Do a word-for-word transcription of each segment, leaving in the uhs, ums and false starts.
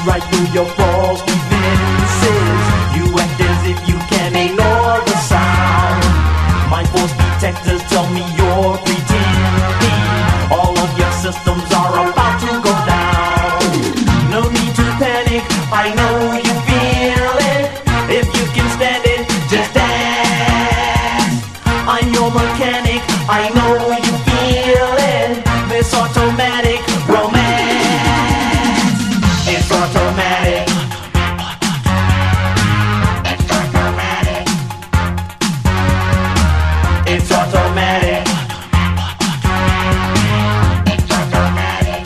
right through your false defenses. You act as if you can ignore the sound. My force detectors tell me you're pretending. All of your systems are about to go down. No need to panic, I know you feel it. If you can stand it, just dance. I'm your mechanic, I know you feel it. This automatic romance, it's automatic. It's automatic. It's automatic. It's automatic.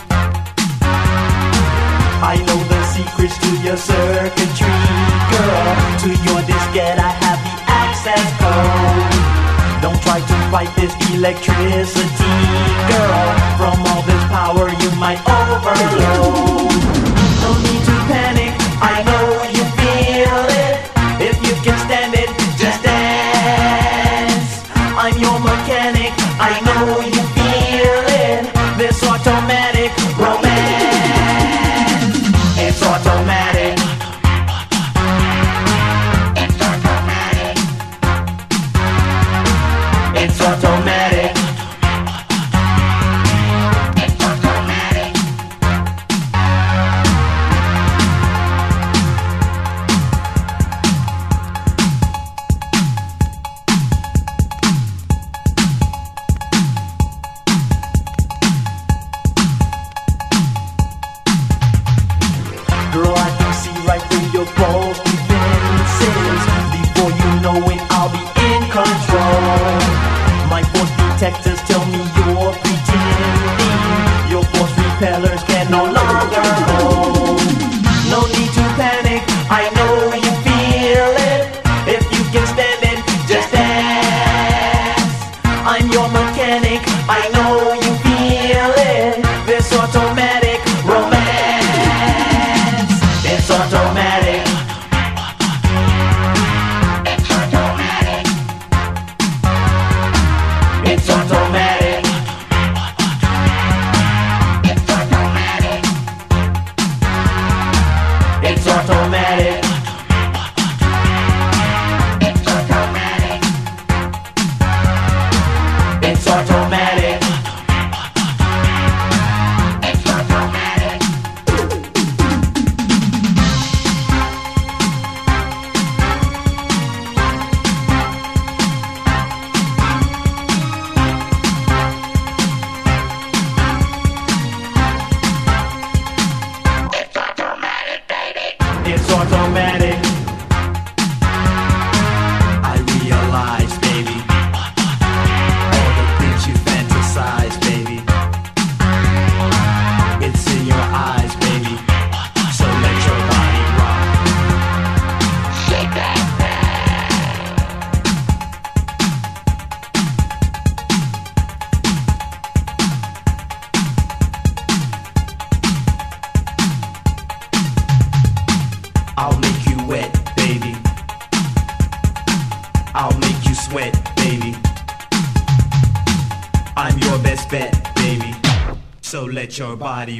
I know the secrets to your circuitry, girl. To your diskette I have the access code. Don't try to fight this electricity, girl. From all this power you might overload. No need to panic, I know you feel it. If you can stand it, just dance. I'm your mechanic, I know you feel it. This automatic romance, it's automatic. It's automatic. It's automatic. It's automatic. Girl, I can see right through your false defenses. Before you know it, I'll be in control. My force detectors tell me you're pretending. Your force repellers can no longer hold. No need to panic, I know you feel it. If you can stand it, just dance. I'm your mechanic, I know you feel it. This automatic romance, it's automatic. It's automatic. It's automatic. It's automatic. It's automatic. It's automatic. It's automatic. It's automatic. It's automatic. I realize, baby, all the things you fantasize, baby. It's in your eyes, baby. So let your body rock. Shake that I'll make you wet, baby. I'll make you sweat, baby. I'm your best bet, baby. So let your body